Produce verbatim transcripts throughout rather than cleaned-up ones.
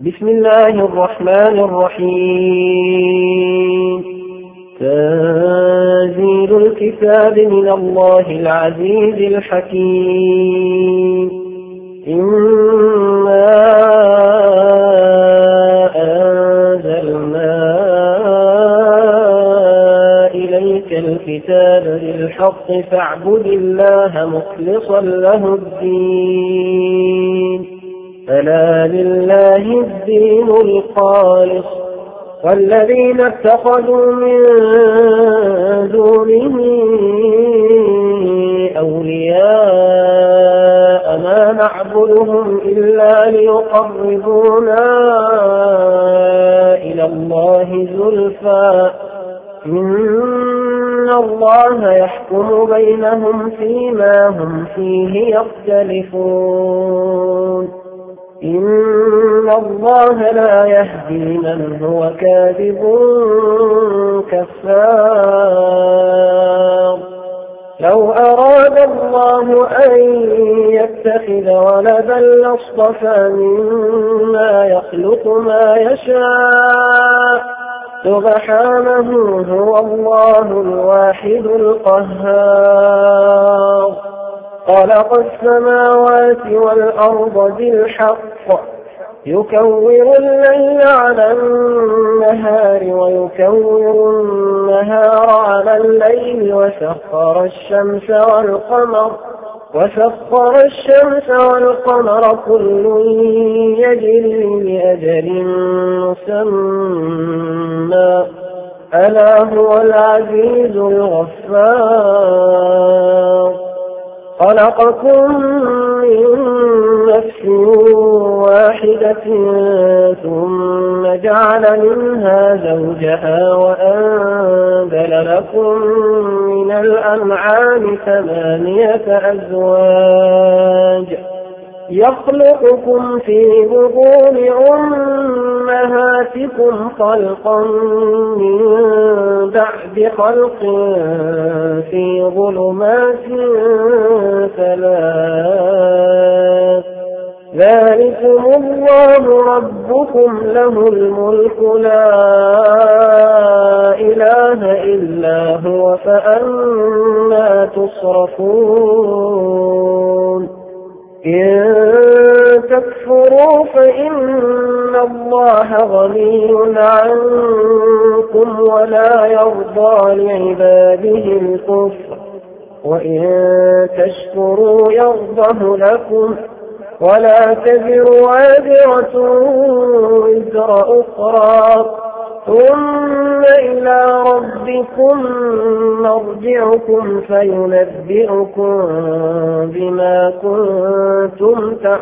بسم الله الرحمن الرحيم. تنزيل الكتاب من الله العزيز الحكيم. إنا أنزلنا إليك الكتاب بالحق فاعبد الله مخلصا له الدين ألا لله الدين الخالص والذين اتخذوا من دونه أولياء ما نعبدهم إلا ليقربونا إلى الله زلفى إن الله يحكم بينهم فيما هم فيه يختلفون إن الله لا يهدي من هو كاذب كفار. لو أراد الله أن يتخذ ولدا لاصطفى مما يخلق ما يشاء سبحانه هو الله الواحد القهار. خلق السماوات والأرض بالحق يكور الليل على النهار ويكور النهار على الليل وسخر الشمس والقمر وسخر الشمس والقمر كل يجري لأجل مسمى ألا هو العزيز الغفار. خلقكم من نفس واحدة ثم جعل منها زوجها وأنزل لكم من الأنعام ثمانية أزواج يخلقكم في بطون أمهاتكم خلقا من بعد خلق في ظلمات ثلاث ذلكم الله ربكم له الملك لا إله إلا هو فأنى تصرفون. إن تكفروا فإن الله غني عنكم ولا يرضى لعباده الكفر وإن تشكروا يرضه لكم ولا تزر وازرة وزر أخرى ثم إلى ربكم مرجعكم فينبئكم بما كنتم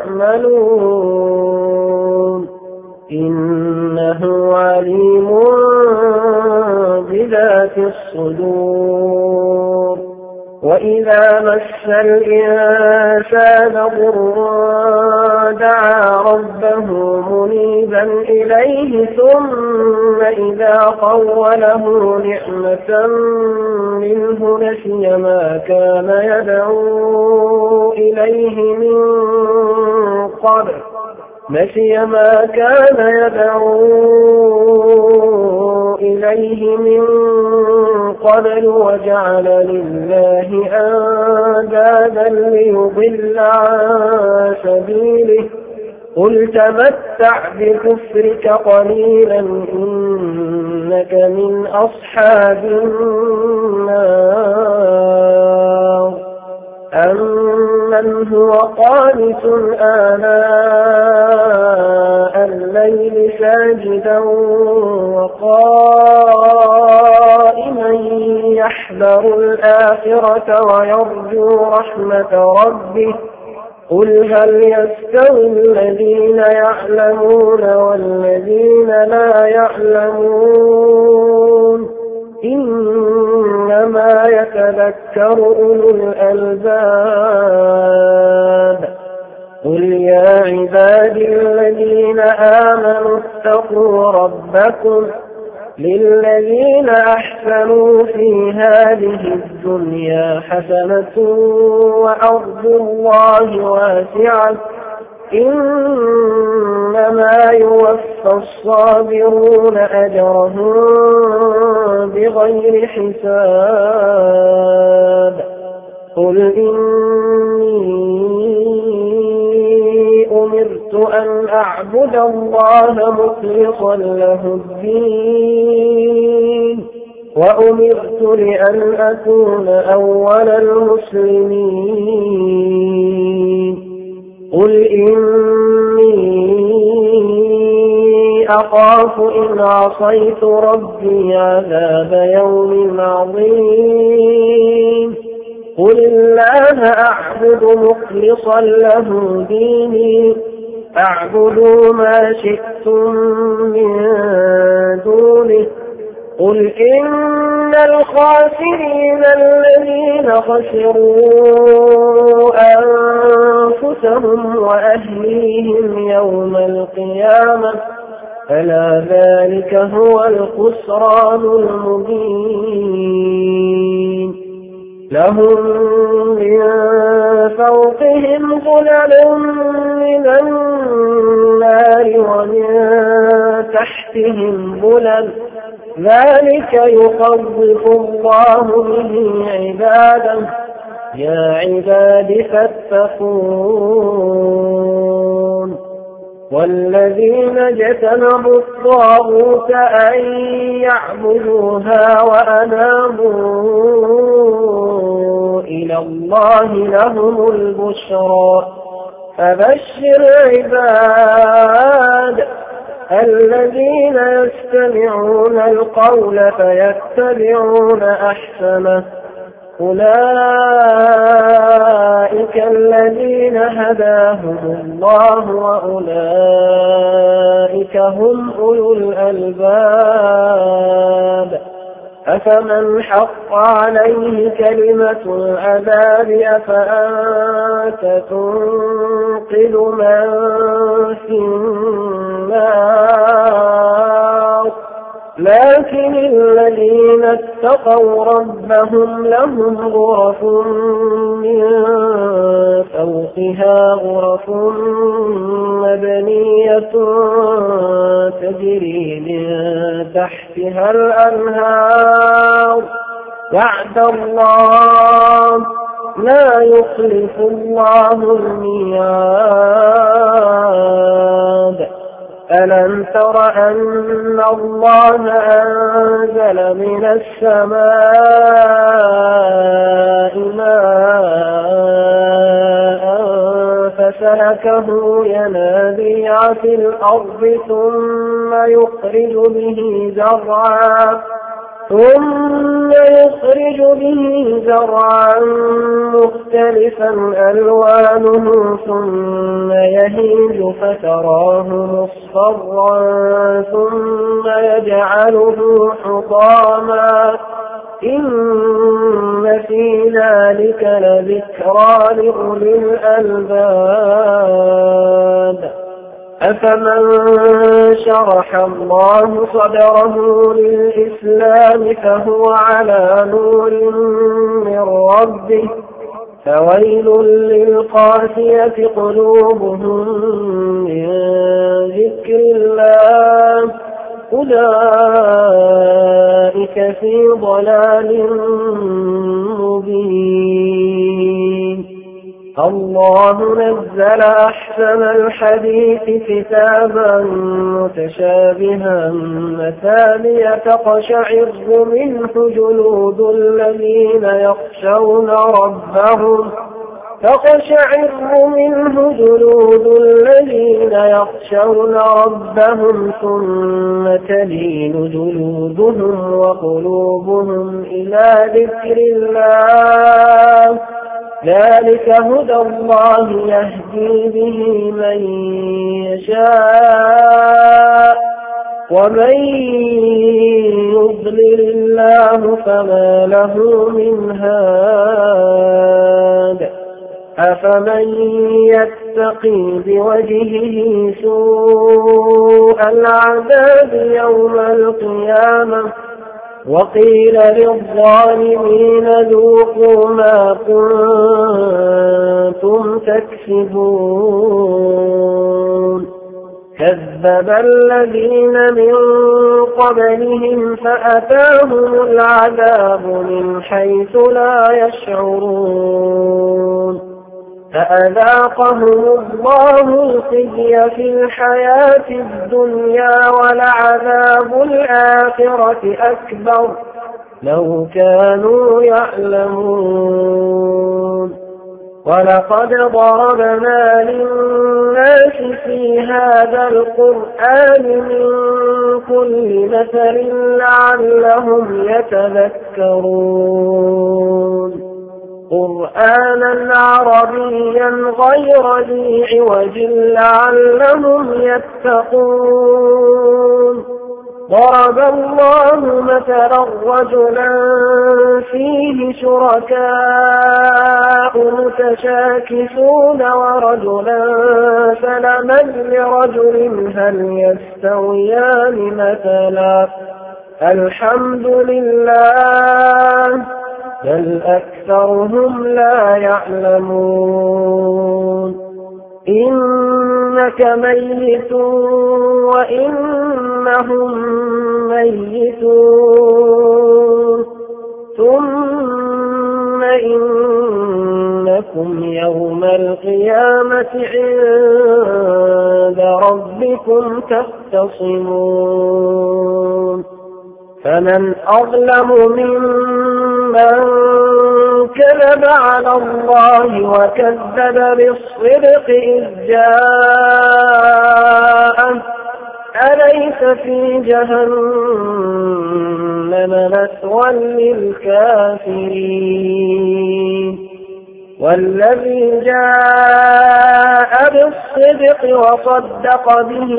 تعملون إنه عليم بذات الصدور. وإذا مس الإنسان ضر دعا ربه منيبا إليه ثم إذا خوله نعمة منه نسي ما كان يدعو إليه من قبل نسي ما كان يدعو إليه من قبل وجعل لله أندادا ليضل عن سبيله قل تمتع بكفرك قليلا إنك من أصحاب النار. أمن هو قانت آناء الليل ساجدا وقائما يحذر الآخرة ويرجو رحمة ربه قل هل يستوي الذين يعلمون والذين لا يعلمون إنما يتذكر أولو الألباب. قل يا عبادي الذين آمنوا اتقوا ربكم للذين أحسنوا في هذه الدنيا حسنة وأرض الله واسعة إنما يوفى يوفى الصابرون أجرهم بغير حساب قل إني أمرت أن أعبد الله مخلصا له الدين وأمرت لأن أكون أول المسلمين قل إني أخاف إن عصيت ربي عذاب يوم عظيم قل الله أعبد مخلصا له ديني أعبدوا ما شئتم من دونه قل إن الخاسرين الذين خسروا أنفسهم وأهليهم يوم القيامة ألا ذلك هو الخسران المبين لهم من فوقهم ظلل من النار ومن تحتهم ظلل ذلك يخوف الله به عباده يا عباد فاتقون والذين اجتنبوا الطاغوت أن يعبدوها وأنابوا إلى الله لهم البشرى فبشر عباد الذين يستمعون القول فيتبعون أحسنه أولئك الذين هداهم الله وأولئك هم أولو الألباب أفمن حق عليه كلمة العذاب أفأنت تنقذ من في النار لكن الذين اتقوا ربهم لهم غرف من فوقها غرف مبنية تجري من تحتها الأنهار وعد الله لا يخلف الله الميعاد ألم تر أن الله أنزل من السماء ماء فسلكه ينابيع في الأرض ثم يخرج به زرعا ثم يخرج به زرعا مختلفا ألوانه ثم يهيج فتراه مصفرا ثم يجعله حطاما إن في ذلك لذكرى لأولي الألباب أفمن شرح الله صدره للإسلام فهو على نور من ربه فويل للقاسية قلوبهم من ذكر الله أولئك في ضلال مبين الله نزل أحسن الحديث كتابا متشابها مثانية تقشعر منه جلود الذين يخشون ربهم تقشعر منه جلود الذين يخشون ربهم ثم تلين جلودهم وقلوبهم إلى ذكر الله ذلك هدى الله يهدي به من يشاء ومن يضلل الله فما له من هاد أفمن يتقي بوجهه سوء العذاب يوم القيامة وقيل للظالمين ذوقوا ما كنتم تكسبون كذب الذين من قبلهم فأتاهم العذاب من حيث لا يشعرون فأذاقهم الله الخزي في الحياة الدنيا ولعذاب الآخرة أكبر لو كانوا يعلمون ولقد ضربنا للناس في هذا القرآن من كل مثل لعلهم يتذكرون قرآنا عربيا غير ذي عوج لعلهم يتقون ضرب الله مثلا رجلا فيه شركاء متشاكسون ورجلا سلما لرجل هل يستويان مثلا الحمد لله بل أكثرهم لا يعلمون إنك ميت وإنهم ميتون ثم إنكم يوم القيامة عند ربكم تختصمون فمن أظلم ممن كذب على الله وكذب بالصدق إذ جاءه أليس في جهنم مثوى للكافرين والذي جاء بالصدق وصدق به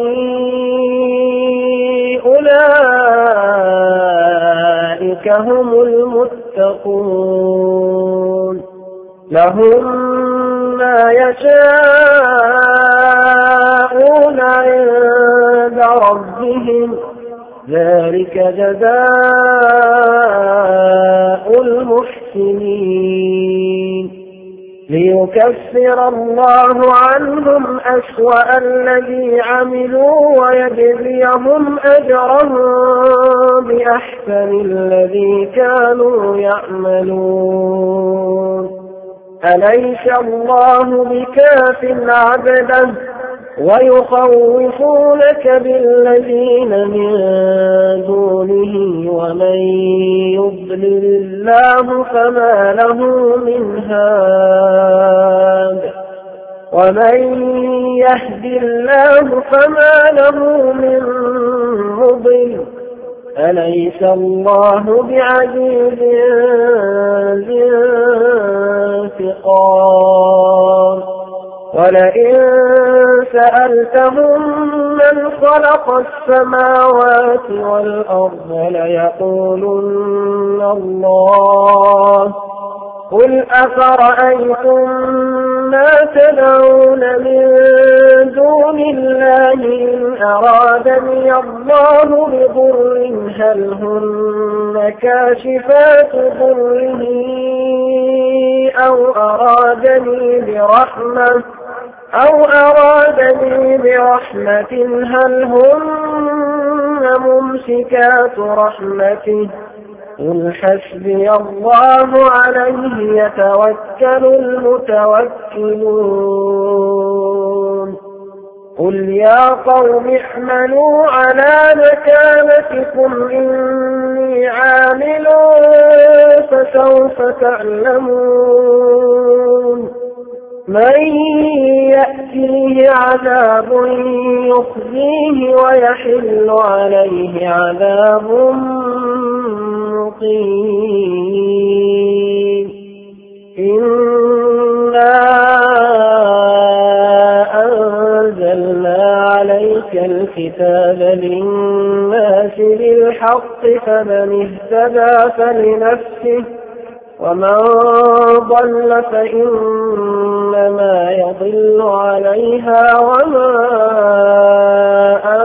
أولئك هم المتقون لهم ما يشاءون عند ربهم ذلك جزاء المحسنين ليكفر الله عنهم أسوأ الذي عملوا ويجزيهم أجرهم بأحسن الذي كانوا يعملون أليس الله بكاف عبده ويخوفونك بالذين من دونه ومن يضلل الله فما له من هاد ومن يهد الله فما له من مضل أليس الله بعزيز ذي انتقام ولئن سألتهم من خلق السماوات والأرض ليقولن الله قل أفرأيتم ما تدعون من دون الله إن أرادني الله بضر هل هن كاشفات ضره أو أرادني برحمة أو أرادني برحمة هل هن ممسكات رحمته قل حسبي الله عليه يتوكل المتوكلون قل يا قوم احملوا على مكانتكم إني عامل فسوف تعلمون من يأتيه عذاب يخزيه ويحل عليه عذاب مقيم إنا أنزلنا عليك الكتاب للناس بالحق فمن اهتدى فلنفسه ومن ضل فإنما يضل عليها وما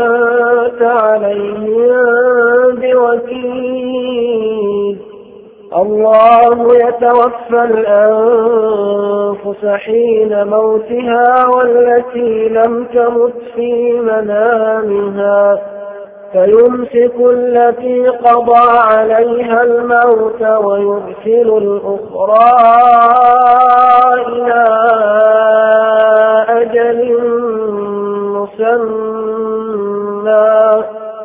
أنت عليهم بوكيل الله يتوفى الأنفس حين موتها والتي لم تمت في منامها فيمسك التي قضى عليها الموت ويرسل الأخرى إلى أجل مسمى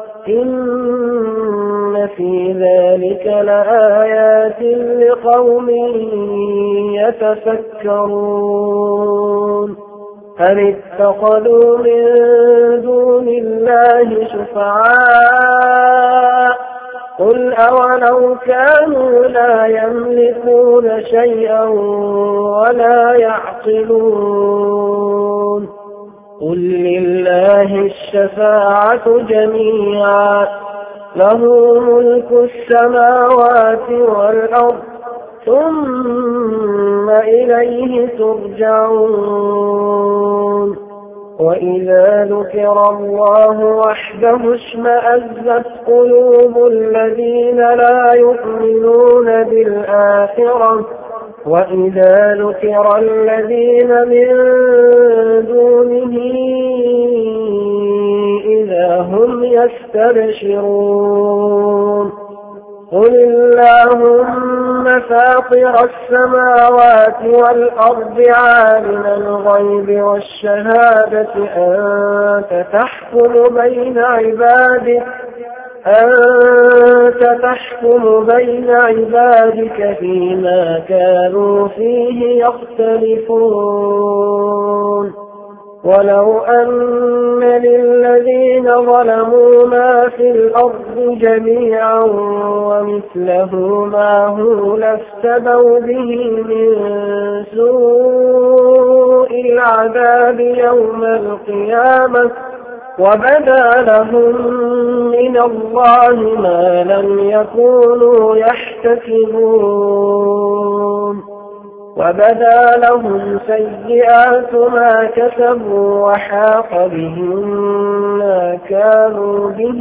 إن في ذلك لآيات لقوم يتفكرون أم اتخذوا من دون الله شفعاء قل أولو كانوا لا يملكون شيئا ولا يعقلون قل لله الشفاعة جميعا له ملك السماوات والأرض ثم إليه ترجعون وإذا ذكر الله وحده اشمأزت قلوب الذين لا يؤمنون بالآخرة وإذا ذكر الذين من دونه إذا هم يستبشرون قل اللهم فاطر السماوات والأرض عالم الغيب والشهادة أنت تحكم بين عبادك أنت تحكم بين عبادك فيما كانوا فيه يختلفون ولو أن للذين ظلموا ما في الأرض جميعا ومثله معه لافتدوا به من سوء العذاب يوم القيامة وبدا لهم من الله ما لم يكونوا يحتسبون وبدا لهم سيئات ما كسبوا وحاق بهم ما كانوا به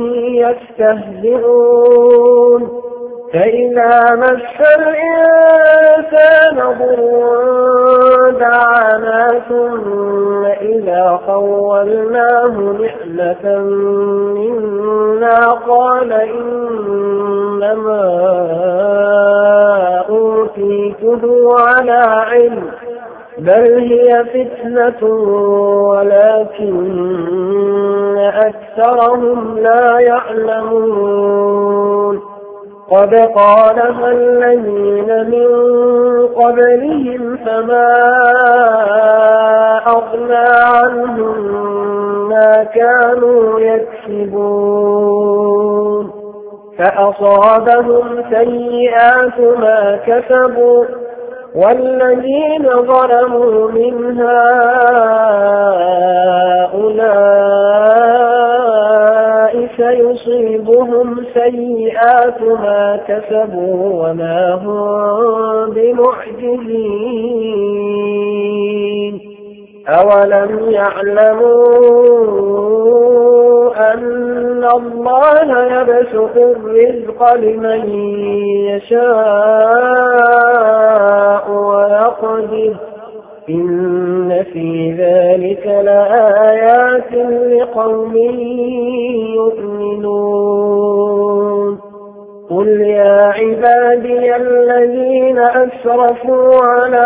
يستهزئون فإذا مس الإنسان ضر دعانا ثم إذا خولناه نعمة منا قال إنما أوتيته على علم بل هي فتنة ولكن أكثرهم لا يعلمون قد قالها الذين من قبلهم فما أغنى عنهم ما كانوا يكسبون فأصابهم سيئات ما كسبوا والذين ظلموا من هؤلاء سيصيبهم سيئات ما كسبوا وما هم بمعجزين أولم يعلموا أن الله يبسط الرزق لمن يشاء ويقدر إن في ذلك لآيات لقوم يؤمنون قل يا عبادي الذين أسرفوا على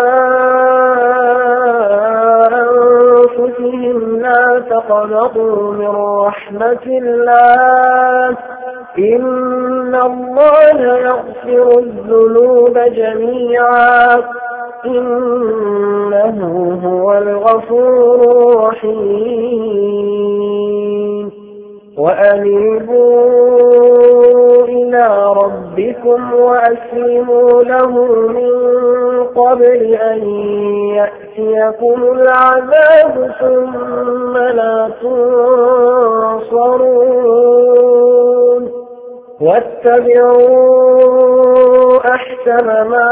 أنفسهم لا تقنطوا من رحمة الله إن الله يغفر الذنوب جميعا إنه هو الغفور الرحيم وأنيبوا إلى ربكم وأسلموا له من قبل أن يأتيكم العذاب ثم لا تنصرون واتبعوا أحسن ما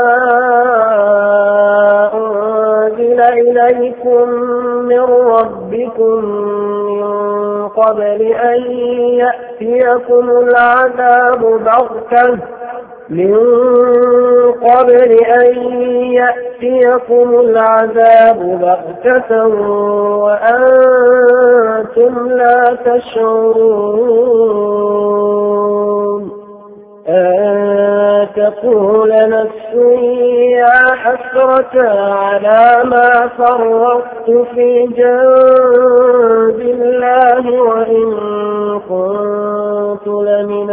أنزل إليكم من ربكم من قبل أن يأتيكم العذاب بغتة من قبل أن يأتيكم العذاب بغتة وأنتم لا تشعرون أن تقول نفس يا حسرة على ما فرطت في جنب الله وإن كنت لمن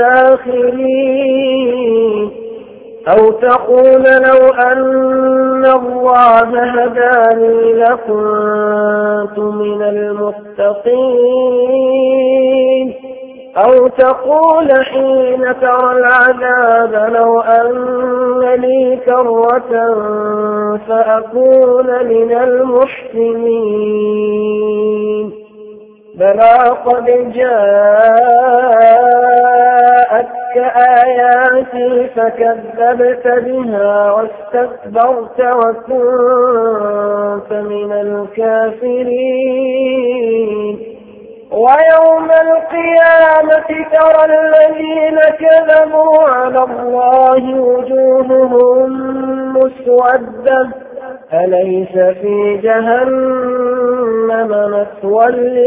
الساخرين أو تقول لو أن الله هداني لكنت من المتقين أو تقول حين ترى العذاب لو أن لي كرة فأكون من المحسنين بلى قد جاءتك آياتي فكذبت بها واستكبرت وكنت من الكافرين ويوم القيامة ترى الذين كذبوا على الله وجوههم مسودة أليس في جهنم مثوى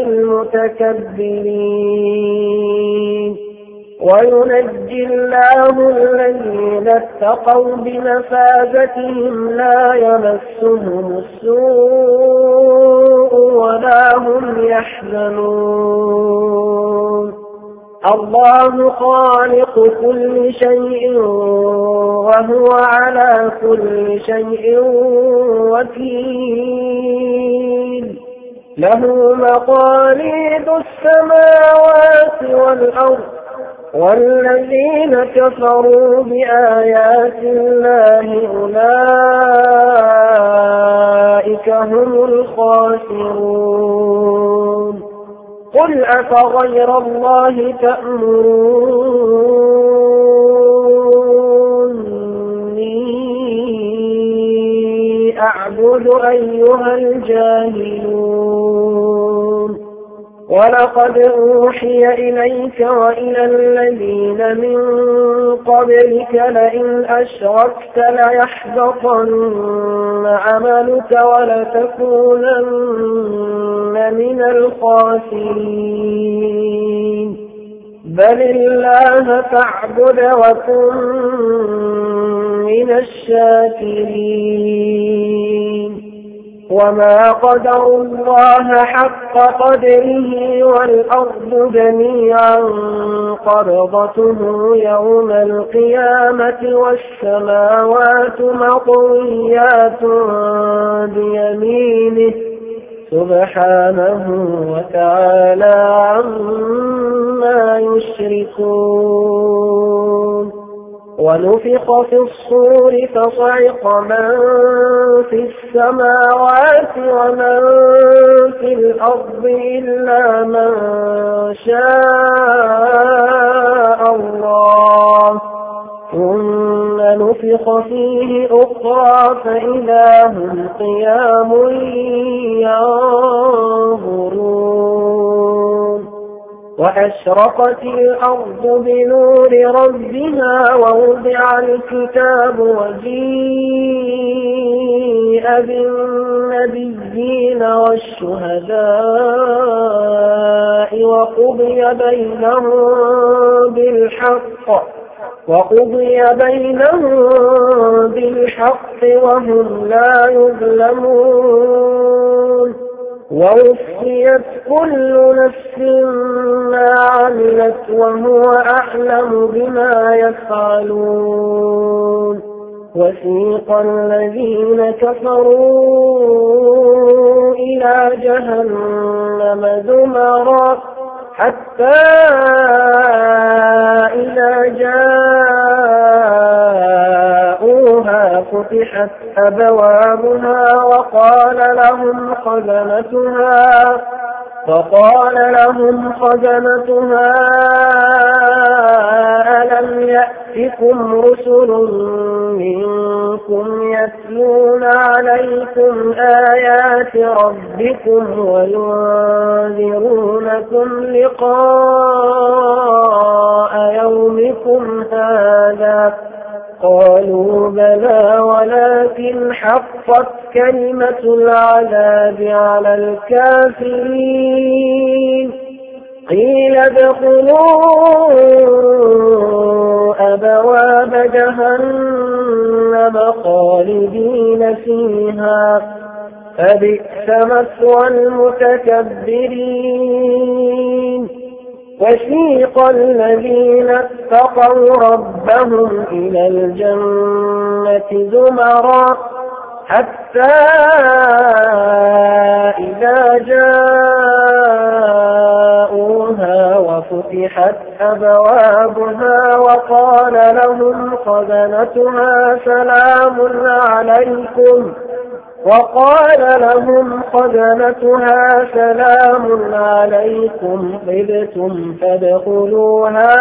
للمتكبرين وينجي الله الذين اتقوا بمفازتهم لا يمسهم السوء ولا هم يحزنون الله خالق كل شيء وهو على كل شيء وكيل له مقاليد السماوات والأرض والذين كفروا بآيات الله أولئك هم الخاسرون قل أفغير الله تأمروني أعبد أيها الجاهلون ولقد أوحي إليك وإلى الذين من قبلك لئن أشركت ليحبطن عملك ولتكونن من الخاسرين بل الله فاعبد وكن من الشاكرين وما قدروا الله حق قدره والأرض جميعا قبضته يوم القيامة والسماوات مطويات بيمينه سبحانه وتعالى عما يشركون ونفخ في الصور فصعق من في السماوات ومن في الأرض إلا من شاء الله ثم نفخ فيه أخرى فإذا هم قيام ينظرون وأشرقت الأرض بنور ربها ووضع الكتاب وجيء بالنبيين والشهداء وقضي بينهم بالحق وقضي بينهم بالحق وهم لا يظلمون ووفيت كل نفس ما عملت وهو أعلم بما يفعلون وسيق الذين كفروا إلى جهنم زمرا حتى إذا جاءوها فتحت أبوابها وقال لهم خزنتها فقال لهم خزنتها ألم يأتكم رسل منكم يتلون عليكم آيات ربكم وينذرونكم لقاء يومكم هذا فحقت كلمة العذاب على الكافرين قيل ادخلوا أبواب جهنم خالدين فيها فبئس مثوى المتكبرين وسيق الذين اتقوا ربهم إلى الجنة زمرا حتى إذا جاءوها وفتحت أبوابها وقال لهم خزنتها سلام عليكم وقال لهم خزنتها سلام عليكم طبتم فادخلوها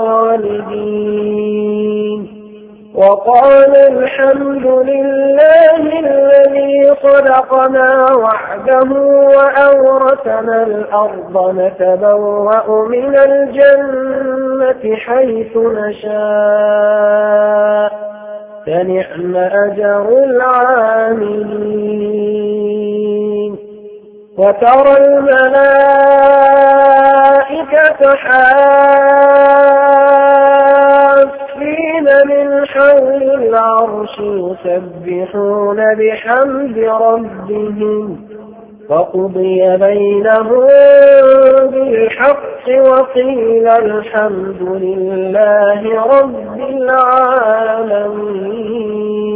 خالدين وقال الحمد لله الذي صدقنا وعده وأورثنا الأرض نتبوأ من الجنة حيث نشاء فنعم أجر العاملين وترى الملائكة حافين من حول العرش يسبحون بحمد ربهم وقضي بينهم بالحق وقيل الحمد لله رب العالمين.